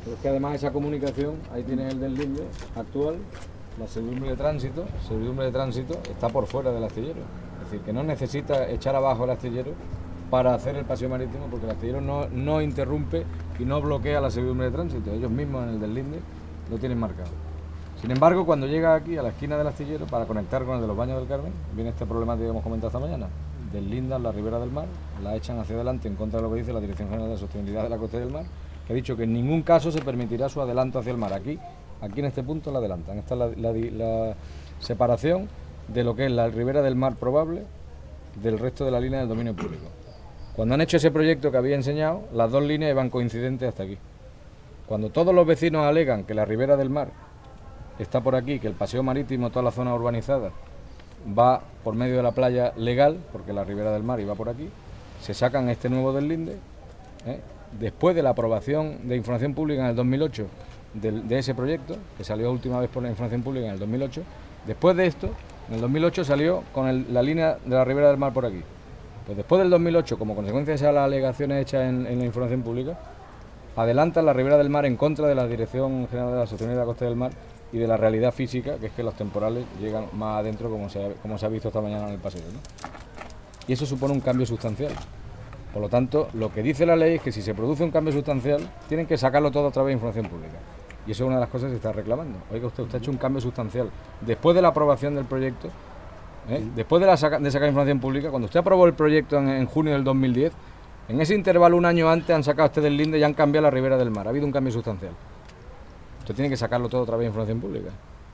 Pero es que además esa comunicación, ahí tienes el deslinde actual, la servidumbre de tránsito está por fuera del astillero. Es decir, que no necesita echar abajo el astillero para hacer el paseo marítimo, porque el astillero no interrumpe y no bloquea la servidumbre de tránsito. Ellos mismos en el deslinde lo tienen marcado. Sin embargo, cuando llega aquí a la esquina del astillero para conectar con el de los Baños del Carmen, viene esta problemática que hemos comentado esta mañana. Deslindan la ribera del mar, la echan hacia adelante en contra de lo que dice la Dirección General de Sostenibilidad de la Costa y del Mar, que ha dicho que en ningún caso se permitirá su adelanto hacia el mar. Aquí en este punto la adelantan. Esta es la separación de lo que es la ribera del mar probable del resto de la línea del dominio público. Cuando han hecho ese proyecto que había enseñado, las dos líneas iban coincidentes hasta aquí. Cuando todos los vecinos alegan que la ribera del mar está por aquí, que el paseo marítimo, toda la zona urbanizada, va por medio de la playa legal, porque la ribera del mar iba por aquí, se sacan este nuevo deslinde, después de la aprobación de información pública en el 2008 de ese proyecto, que salió última vez por la información pública en el 2008, después de esto, en el 2008 salió con la línea de la ribera del mar por aquí. Pues después del 2008, como consecuencia de las alegaciones hechas en la información pública, adelantan la ribera del mar en contra de la Dirección General de la Sostenibilidad de la Costa del Mar y de la realidad física, que es que los temporales llegan más adentro, como se ha visto esta mañana en el paseo, ¿no? Y eso supone un cambio sustancial. Por lo tanto, lo que dice la ley es que si se produce un cambio sustancial, tienen que sacarlo todo a través de información pública. Y eso es una de las cosas que se está reclamando. Oiga, usted ha hecho un cambio sustancial. Después de la aprobación del proyecto, después de sacar información pública, cuando usted aprobó el proyecto en junio del 2010, en ese intervalo, un año antes, han sacado este deslinde y han cambiado la ribera del mar. Ha habido un cambio sustancial. Usted tiene que sacarlo todo a través de información pública.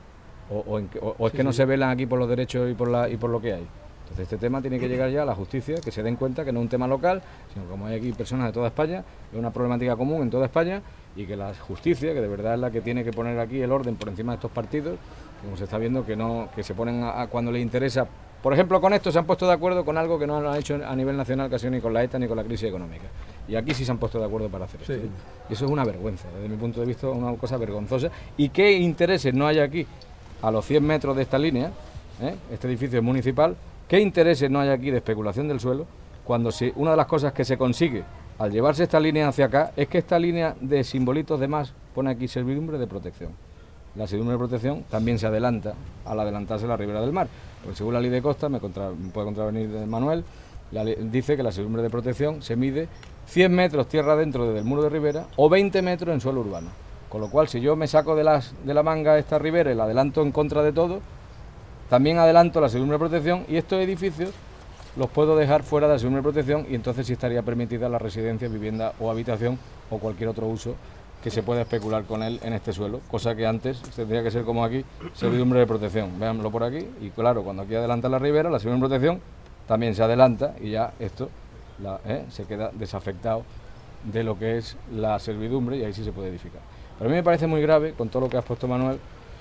O es que no se velan aquí por los derechos y por lo que hay. Entonces este tema tiene que llegar ya a la justicia, que se den cuenta que no es un tema local, sino como hay aquí personas de toda España, es una problemática común en toda España, y que la justicia, que de verdad es la que tiene que poner aquí el orden por encima de estos partidos, como se está viendo que se ponen cuando les interesa. Por ejemplo, con esto se han puesto de acuerdo con algo que no han hecho a nivel nacional, casi ni con la ETA ni con la crisis económica. Y aquí sí se han puesto de acuerdo para hacer esto. Sí. Y eso es una vergüenza, desde mi punto de vista, una cosa vergonzosa. ¿Y qué intereses no hay aquí, a los 100 metros de esta línea, este edificio es municipal, qué intereses no hay aquí de especulación del suelo, cuando una de las cosas que se consigue al llevarse esta línea hacia acá es que esta línea de simbolitos de más pone aquí servidumbre de protección? La servidumbre de protección también se adelanta al adelantarse la ribera del mar, porque según la ley de costa, me puede contravenir Manuel, dice que la servidumbre de protección se mide 100 metros tierra adentro desde el muro de ribera o 20 metros en suelo urbano. Con lo cual, si yo me saco de la manga esta ribera y la adelanto en contra de todo, también adelanto la servidumbre de protección y estos edificios los puedo dejar fuera de la servidumbre de protección y entonces sí estaría permitida la residencia, vivienda o habitación o cualquier otro uso que se pueda especular con él en este suelo, cosa que antes tendría que ser como aquí, servidumbre de protección. Véanlo por aquí y claro, cuando aquí adelanta la ribera, la servidumbre de protección también se adelanta y ya esto se queda desafectado de lo que es la servidumbre y ahí sí se puede edificar. Pero a mí me parece muy grave, con todo lo que has puesto, Manuel,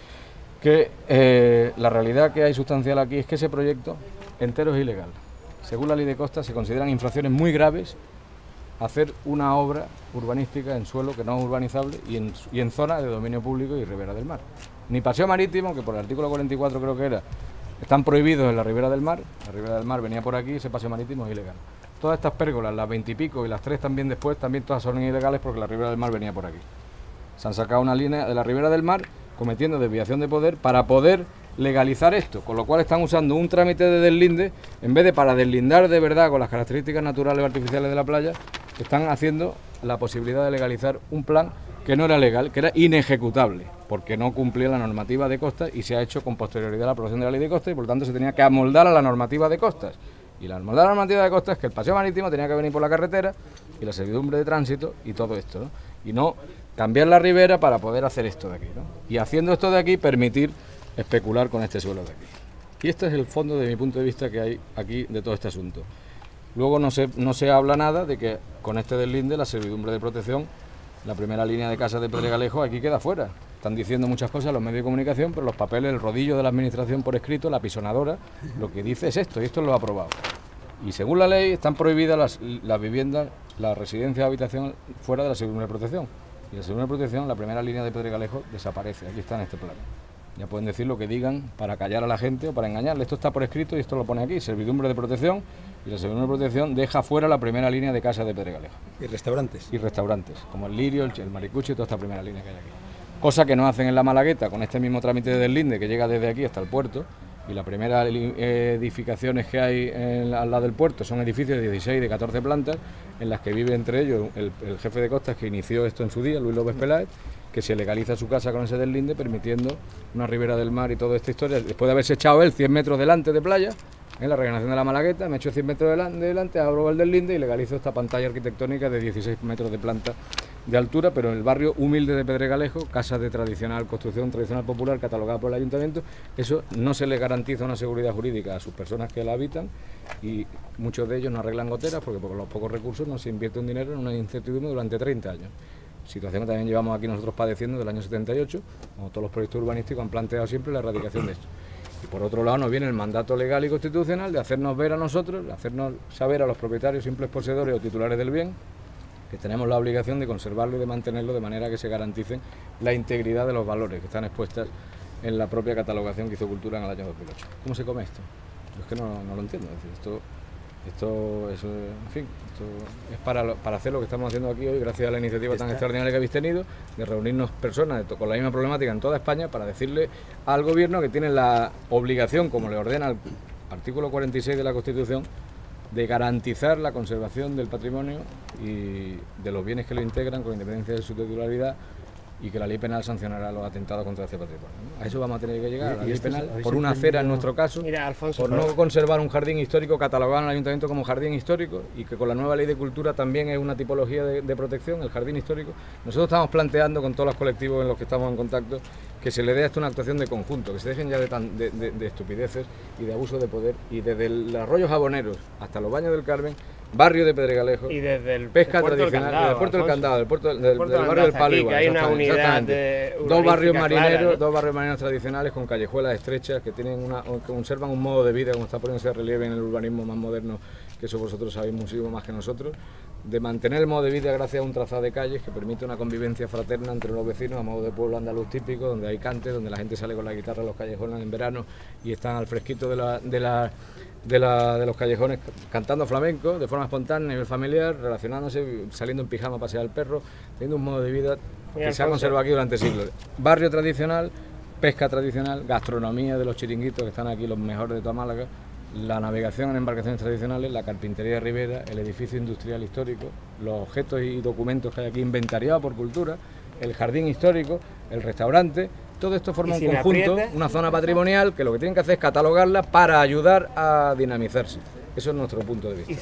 que la realidad que hay sustancial aquí es que ese proyecto entero es ilegal. Según la ley de costa se consideran infracciones muy graves hacer una obra urbanística en suelo que no es urbanizable y en zona de dominio público y ribera del mar. Ni paseo marítimo, que por el artículo 44 creo que era, están prohibidos en la ribera del mar. La ribera del mar venía por aquí y ese paseo marítimo es ilegal. Todas estas pérgolas, las 20 y pico y las 3 también después, también todas son ilegales porque la ribera del mar venía por aquí. Se han sacado una línea de la ribera del mar cometiendo desviación de poder para poder legalizar esto, con lo cual están usando un trámite de deslinde, en vez de para deslindar de verdad con las características naturales o artificiales de la playa, están haciendo la posibilidad de legalizar un plan que no era legal, que era inejecutable, porque no cumplía la normativa de costas y se ha hecho con posterioridad a la aprobación de la ley de costas y por lo tanto se tenía que amoldar a la normativa de costas. Y la amoldar a la normativa de costas es que el paseo marítimo tenía que venir por la carretera y la servidumbre de tránsito y todo esto, ¿no? Y no cambiar la ribera para poder hacer esto de aquí, ¿no? Y haciendo esto de aquí permitir especular con este suelo de aquí. Y este es el fondo de mi punto de vista que hay aquí de todo este asunto. Luego no se habla nada de que con este deslinde la servidumbre de protección, la primera línea de casas de Pedregalejo aquí queda fuera. Están diciendo muchas cosas los medios de comunicación, pero los papeles, el rodillo de la administración por escrito, la apisonadora, lo que dice es esto, y esto lo ha aprobado. Y según la ley están prohibidas las viviendas, las residencias de habitación fuera de la servidumbre de protección. Y la servidumbre de protección, la primera línea de Pedregalejo, desaparece. Aquí está en este plano. Ya pueden decir lo que digan para callar a la gente o para engañarle. Esto está por escrito y esto lo pone aquí, servidumbre de protección, y la servidumbre de protección deja fuera la primera línea de casas de Pedregalejo. ¿Y restaurantes? Y restaurantes, como el Lirio, el Maricucho y toda esta primera línea que hay aquí. Cosa que no hacen en la Malagueta con este mismo trámite de deslinde que llega desde aquí hasta el puerto, y las primeras edificaciones que hay al lado del puerto son edificios de 16, de 14 plantas, en las que vive entre ellos el jefe de costas que inició esto en su día, Luis López Peláez, que se legaliza su casa con ese deslinde, permitiendo una ribera del mar y toda esta historia. Después de haberse echado él 100 metros delante de playa, en la regeneración de la Malagueta, me echo 100 metros delante, abro el deslinde y legalizo esta pantalla arquitectónica de 16 metros de planta de altura, pero en el barrio humilde de Pedregalejo, casa de construcción tradicional popular catalogada por el ayuntamiento. Eso no se le garantiza una seguridad jurídica a sus personas que la habitan, y muchos de ellos no arreglan goteras porque por los pocos recursos no se invierte un dinero en una incertidumbre durante 30 años. Situación que también llevamos aquí nosotros padeciendo desde el año 78, como todos los proyectos urbanísticos han planteado siempre la erradicación de esto. Y por otro lado nos viene el mandato legal y constitucional de hacernos ver a nosotros, de hacernos saber a los propietarios, simples poseedores o titulares del bien, que tenemos la obligación de conservarlo y de mantenerlo de manera que se garantice la integridad de los valores que están expuestas en la propia catalogación que hizo Cultura en el año 2008. ¿Cómo se come esto? Yo es que no lo entiendo. Es decir, esto es para hacer lo que estamos haciendo aquí hoy, gracias a la iniciativa tan extraordinaria que habéis tenido, de reunirnos personas con la misma problemática en toda España para decirle al gobierno que tiene la obligación, como le ordena el artículo 46 de la Constitución, de garantizar la conservación del patrimonio y de los bienes que lo integran con independencia de su titularidad, y que la ley penal sancionará los atentados contra este patrimonio, ¿no? A eso vamos a tener que llegar, a la ley penal, por una acera en nuestro caso, mira, Alfonso, por no conservar un jardín histórico catalogado en el ayuntamiento como jardín histórico, y que con la nueva ley de cultura también es una tipología de protección, el jardín histórico.Nosotros estamos planteando con todos los colectivos en los que estamos en contacto que se le dé a esto una actuación de conjunto, que se dejen ya de estupideces y de abuso de poder, y desde el arroyo Jaboneros hasta los Baños del Carmen, barrio de Pedregalejo, y desde el pesca puerto tradicional, Candado, del puerto del Candado, del barrio del Palo aquí, igual, que hay una unidad dos barrios marineros, clara, ¿no? dos barrios marineros tradicionales con callejuelas estrechas que conservan un modo de vida, como está poniéndose de relieve en el urbanismo más moderno, que eso vosotros sabéis muchísimo más que nosotros, de mantener el modo de vida gracias a un trazado de calles que permite una convivencia fraterna entre los vecinos a modo de pueblo andaluz típico, donde hay cantes, donde la gente sale con la guitarra a los callejones en verano y están al fresquito de los callejones cantando flamenco de forma espontánea a nivel familiar, relacionándose, saliendo en pijama a pasear al perro, teniendo un modo de vida que se ha conservado aquí durante siglos. Barrio tradicional, pesca tradicional, gastronomía de los chiringuitos que están aquí, los mejores de toda Málaga, la navegación en embarcaciones tradicionales, la carpintería de Ribera, el edificio industrial histórico, los objetos y documentos que hay aquí inventariados por Cultura, el jardín histórico, el restaurante. Todo esto forma un conjunto, una zona patrimonial que lo que tienen que hacer es catalogarla para ayudar a dinamizarse. Eso es nuestro punto de vista.